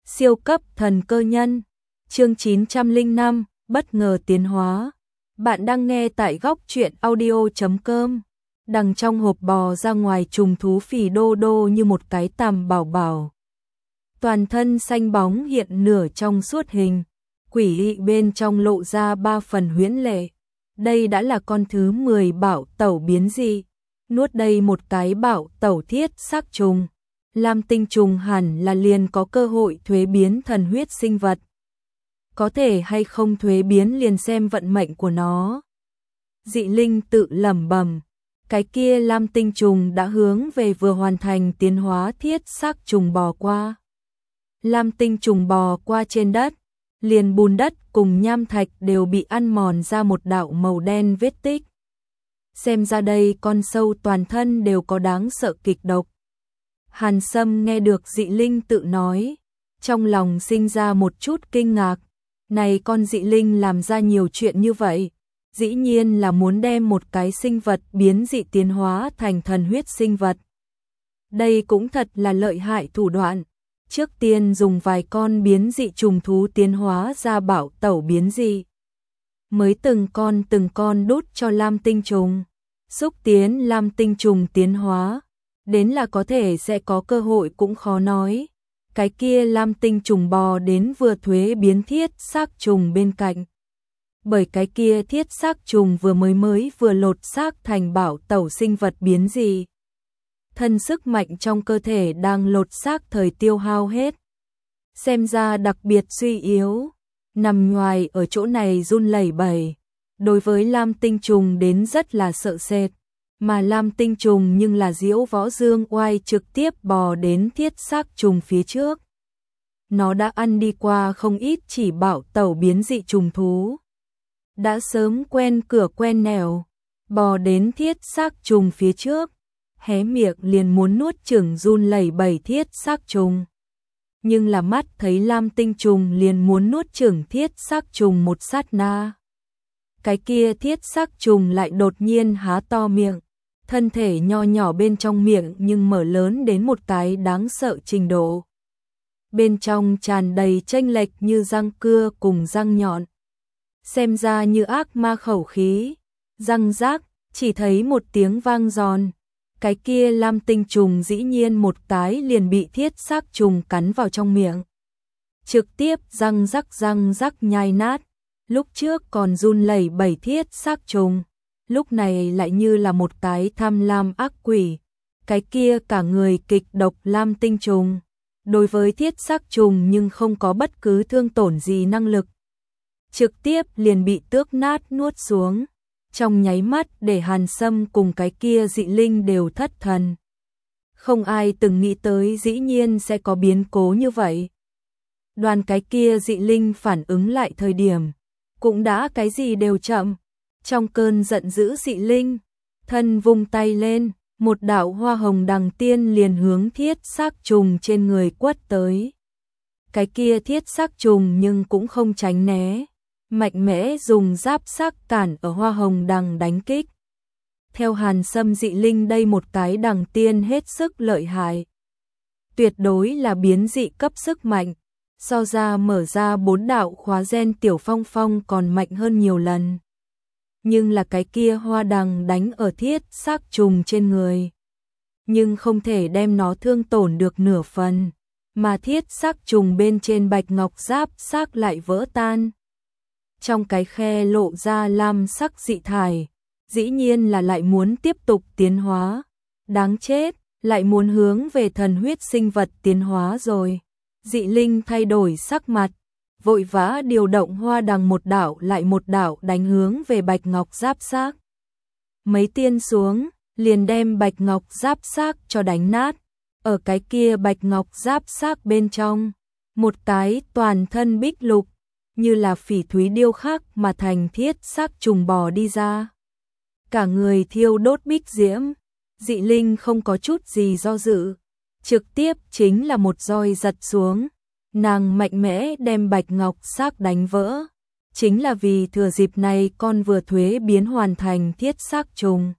Siêu cấp thần cơ nhân, chương 905, bất ngờ tiến hóa. Bạn đang nghe tại góc truyện audio.com. Đằng trong hộp bò ra ngoài trùng thú phì đô đô như một cái tằm bảo bảo. Toàn thân xanh bóng hiện nửa trong suốt hình, quỷ dị bên trong lộ ra 3 phần huyễn lệ. Đây đã là con thứ 10 bảo tẩu biến dị. Nuốt đây một cái bảo tẩu thiết xác trùng. Lam tinh trùng hẳn là liền có cơ hội thuế biến thần huyết sinh vật. Có thể hay không thuế biến liền xem vận mệnh của nó. Dị linh tự lẩm bẩm, cái kia lam tinh trùng đã hướng về vừa hoàn thành tiến hóa thiết xác trùng bò qua. Lam tinh trùng bò qua trên đất, liền bùn đất cùng nham thạch đều bị ăn mòn ra một đạo màu đen vết tích. Xem ra đây con sâu toàn thân đều có đáng sợ kịch độc. Hàn Sâm nghe được dị linh tự nói, trong lòng sinh ra một chút kinh ngạc. Này con dị linh làm ra nhiều chuyện như vậy, dĩ nhiên là muốn đem một cái sinh vật biến dị tiến hóa thành thần huyết sinh vật. Đây cũng thật là lợi hại thủ đoạn. Trước tiên dùng vài con biến dị trùng thú tiến hóa ra bảo tẩu biến dị. Mới từng con đút cho lam tinh trùng, xúc tiến lam tinh trùng tiến hóa. Đến là có thể sẽ có cơ hội cũng khó nói. Cái kia lam tinh trùng bò đến vừa thuế biến thiết xác trùng bên cạnh. Bởi cái kia thiết xác trùng vừa mới vừa lột xác thành bảo tẩu sinh vật biến dị. Thân sức mạnh trong cơ thể đang lột xác thời tiêu hao hết. Xem ra đặc biệt suy yếu, nằm ngoài ở chỗ này run lẩy bẩy. Đối với lam tinh trùng đến rất là sợ sệt. Mà lam tinh trùng nhưng là Diễu Võ Dương Oai trực tiếp bò đến thiết xác trùng phía trước. Nó đã ăn đi qua không ít chỉ bảo tẩu biến dị trùng thú. Đã sớm quen cửa quen nẻo, bò đến thiết xác trùng phía trước, hé miệng liền muốn nuốt chửng run lẩy bẩy thiết xác trùng. Nhưng là mắt thấy lam tinh trùng liền muốn nuốt chửng thiết xác trùng một sát na. Cái kia thiết xác trùng lại đột nhiên há to miệng. Thân thể nho nhỏ bên trong miệng nhưng mở lớn đến một cái đáng sợ trình độ. Bên trong tràn đầy chênh lệch như răng cưa cùng răng nhọn. Xem ra như ác ma khẩu khí. Răng rác, chỉ thấy một tiếng vang giòn. Cái kia lam tinh trùng dĩ nhiên một cái liền bị thiết xác trùng cắn vào trong miệng. Trực tiếp răng rắc nhai nát. Lúc trước còn run lẩy bẩy thiết xác trùng. Lúc này lại như là một cái tham lam ác quỷ. Cái kia cả người kịch độc lam tinh trùng. Đối với thiết xác trùng nhưng không có bất cứ thương tổn gì năng lực. Trực tiếp liền bị tước nát nuốt xuống. Trong nháy mắt để Hàn Sâm cùng cái kia dị linh đều thất thần. Không ai từng nghĩ tới dĩ nhiên sẽ có biến cố như vậy. Đoàn cái kia dị linh phản ứng lại thời điểm. Cũng đã cái gì đều chậm. Trong cơn giận dữ dị linh, thân vung tay lên, một đạo hoa hồng đằng tiên liền hướng thiết xác trùng trên người quất tới. Cái kia thiết xác trùng nhưng cũng không tránh né, mạnh mẽ dùng giáp xác cản ở hoa hồng đằng đánh kích. Theo Hàn Sâm dị linh đây một cái đằng tiên hết sức lợi hại. Tuyệt đối là biến dị cấp sức mạnh, so ra mở ra 4 đạo khóa gen tiểu phong phong còn mạnh hơn nhiều lần. Nhưng là cái kia hoa đằng đánh ở thiết xác trùng trên người. Nhưng không thể đem nó thương tổn được nửa phần. Mà thiết xác trùng bên trên bạch ngọc giáp xác lại vỡ tan. Trong cái khe lộ ra lam sắc dị thải. Dĩ nhiên là lại muốn tiếp tục tiến hóa. Đáng chết, lại muốn hướng về thần huyết sinh vật tiến hóa rồi. Dị linh thay đổi sắc mặt. Vội vã điều động hoa đằng một đạo lại một đạo đánh hướng về bạch ngọc giáp xác. Mấy tiên xuống, liền đem bạch ngọc giáp xác cho đánh nát. Ở cái kia bạch ngọc giáp xác bên trong, một cái toàn thân bích lục, như là phỉ thúy điêu khắc mà thành thiết xác trùng bò đi ra. Cả người thiêu đốt bích diễm, dị linh không có chút gì do dự. Trực tiếp chính là một roi giật xuống. Nàng mạnh mẽ đem bạch ngọc xác đánh vỡ. Chính là vì thừa dịp này con vừa thuế biến hoàn thành thiết xác trùng.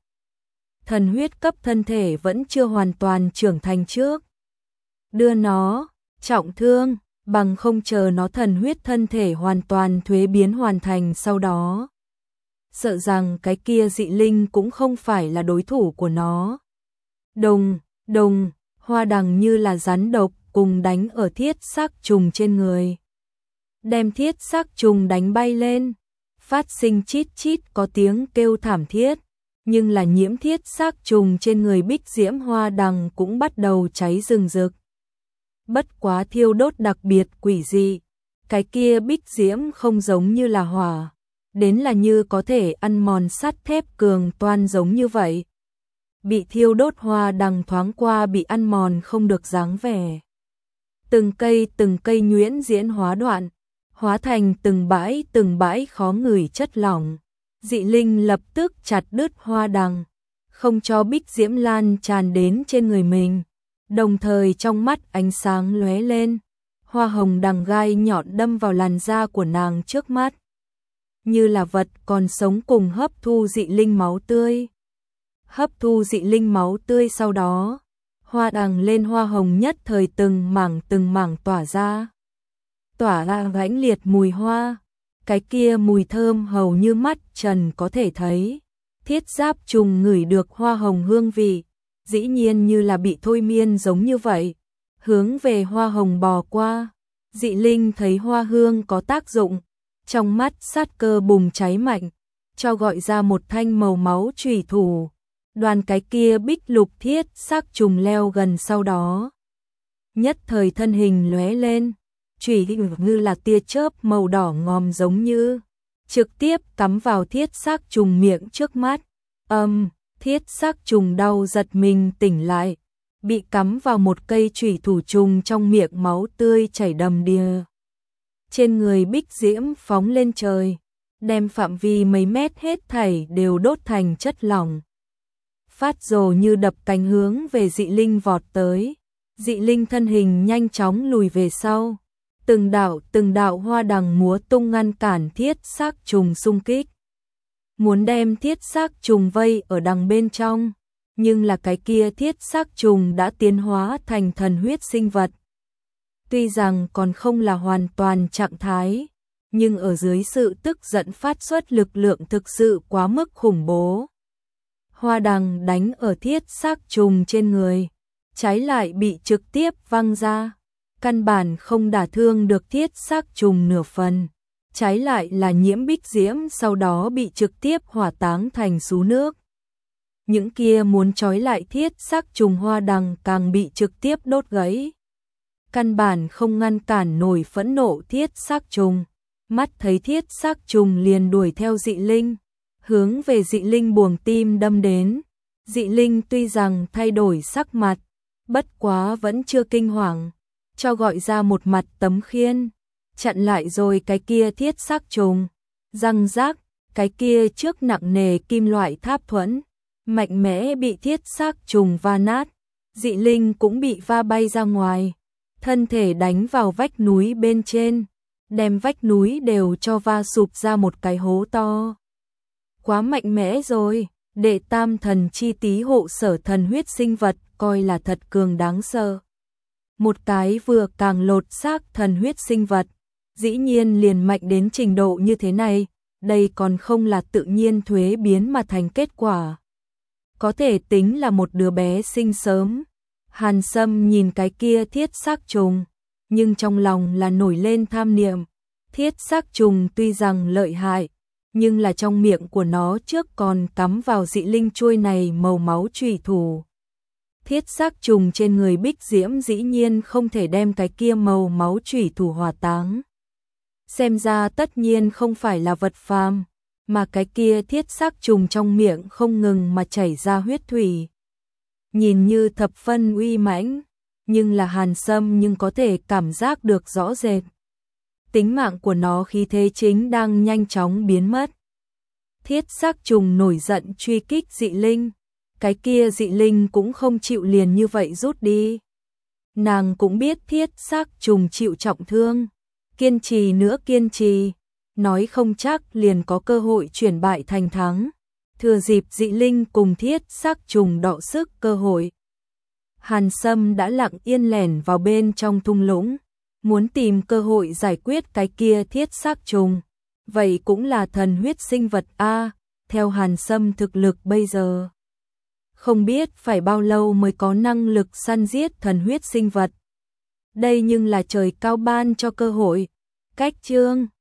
Thần huyết cấp thân thể vẫn chưa hoàn toàn trưởng thành trước. Đưa nó, trọng thương, bằng không chờ nó thần huyết thân thể hoàn toàn thuế biến hoàn thành sau đó. Sợ rằng cái kia dị linh cũng không phải là đối thủ của nó. Đùng, đùng, hoa đằng như là rắn độc cùng đánh ở thiết xác trùng trên người. Đem thiết xác trùng đánh bay lên, phát sinh chít chít có tiếng kêu thảm thiết, nhưng là nhiễm thiết xác trùng trên người Bích Diễm hoa đằng cũng bắt đầu cháy rừng rực. Bất quá thiêu đốt đặc biệt quỷ dị, cái kia Bích Diễm không giống như là hỏa, đến là như có thể ăn mòn sắt thép cường toan giống như vậy. Bị thiêu đốt hoa đằng thoáng qua bị ăn mòn không được dáng vẻ. Từng cây nhuyễn diễn hóa đoạn, hóa thành từng bãi khó ngửi chất lỏng. Dị linh lập tức chặt đứt hoa đằng, không cho Bích Diễm lan tràn đến trên người mình. Đồng thời trong mắt ánh sáng lóe lên, hoa hồng đằng gai nhọn đâm vào làn da của nàng trước mắt. Như là vật còn sống cùng hấp thu dị linh máu tươi. Hấp thu dị linh máu tươi sau đó, hoa đằng lên hoa hồng nhất thời từng mảng tỏa ra gãnh liệt mùi hoa, cái kia mùi thơm hầu như mắt trần có thể thấy. Thiết giáp trùng ngửi được hoa hồng hương vị, dĩ nhiên như là bị thôi miên giống như vậy, hướng về hoa hồng bò qua. Dị linh thấy hoa hương có tác dụng, trong mắt sát cơ bùng cháy mạnh, cho gọi ra một thanh màu máu chủy thủ. Đoàn cái kia bích lục thiết xác trùng leo gần sau đó. Nhất thời thân hình lóe lên, chủy như là tia chớp màu đỏ ngòm giống như, trực tiếp cắm vào thiết xác trùng miệng trước mắt. Thiết xác trùng đau giật mình tỉnh lại, bị cắm vào một cây chủy thủ trùng trong miệng, máu tươi chảy đầm đìa. Trên người Bích Diễm phóng lên trời, đem phạm vi mấy mét hết thảy đều đốt thành chất lỏng. Phát rồ như đập cánh hướng về dị linh vọt tới. Dị linh thân hình nhanh chóng lùi về sau. Từng đạo hoa đằng múa tung ngăn cản thiết xác trùng xung kích. Muốn đem thiết xác trùng vây ở đằng bên trong, nhưng là cái kia thiết xác trùng đã tiến hóa thành thần huyết sinh vật. Tuy rằng còn không là hoàn toàn trạng thái, nhưng ở dưới sự tức giận phát xuất lực lượng thực sự quá mức khủng bố. Hoa đằng đánh ở thiết xác trùng trên người, trái lại bị trực tiếp văng ra, căn bản không đả thương được thiết xác trùng nửa phần, trái lại là nhiễm Bích Diễm sau đó bị trực tiếp hỏa táng thành sú nước. Những kia muốn trói lại thiết xác trùng hoa đằng càng bị trực tiếp đốt gãy. Căn bản không ngăn cản nổi phẫn nộ thiết xác trùng, mắt thấy thiết xác trùng liền đuổi theo dị linh, hướng về dị linh buồng tim đâm đến. Dị linh tuy rằng thay đổi sắc mặt, bất quá vẫn chưa kinh hoàng, cho gọi ra một mặt tấm khiên, chặn lại rồi cái kia thiết xác trùng. Răng rác, cái kia trước nặng nề kim loại tháp thuẫn, mạnh mẽ bị thiết xác trùng va nát, dị linh cũng bị va bay ra ngoài, thân thể đánh vào vách núi bên trên, đem vách núi đều cho va sụp ra một cái hố to. Quá mạnh mẽ rồi, đệ tam thần chi tí hộ sở thần huyết sinh vật coi là thật cường đáng sợ. Một cái vừa càng lột xác thần huyết sinh vật, dĩ nhiên liền mạnh đến trình độ như thế này, đây còn không là tự nhiên thuế biến mà thành kết quả. Có thể tính là một đứa bé sinh sớm. Hàn Sâm nhìn cái kia thiết xác trùng, nhưng trong lòng là nổi lên tham niệm. Thiết xác trùng tuy rằng lợi hại, nhưng là trong miệng của nó trước còn cắm vào dị linh chuôi này màu máu chủy thủ. Thiết xác trùng trên người Bích Diễm dĩ nhiên không thể đem cái kia màu máu chủy thủ hỏa táng. Xem ra tất nhiên không phải là vật phàm, mà cái kia thiết xác trùng trong miệng không ngừng mà chảy ra huyết thủy. Nhìn như thập phân uy mãnh, nhưng là Hàn Sâm nhưng có thể cảm giác được rõ rệt. Tính mạng của nó khí thế chính đang nhanh chóng biến mất. Thiết xác trùng nổi giận truy kích dị linh, cái kia dị linh cũng không chịu liền như vậy rút đi. Nàng cũng biết thiết xác trùng chịu trọng thương, kiên trì nữa kiên trì, nói không chắc liền có cơ hội chuyển bại thành thắng. Thừa dịp dị linh cùng thiết xác trùng đọ sức cơ hội, Hàn Sâm đã lặng yên lẻn vào bên trong thung lũng, muốn tìm cơ hội giải quyết cái kia thiết xác trùng. Vậy cũng là thần huyết sinh vật a, theo Hàn Sâm thực lực bây giờ. Không biết phải bao lâu mới có năng lực săn giết thần huyết sinh vật. Đây nhưng là trời cao ban cho cơ hội. Cách chương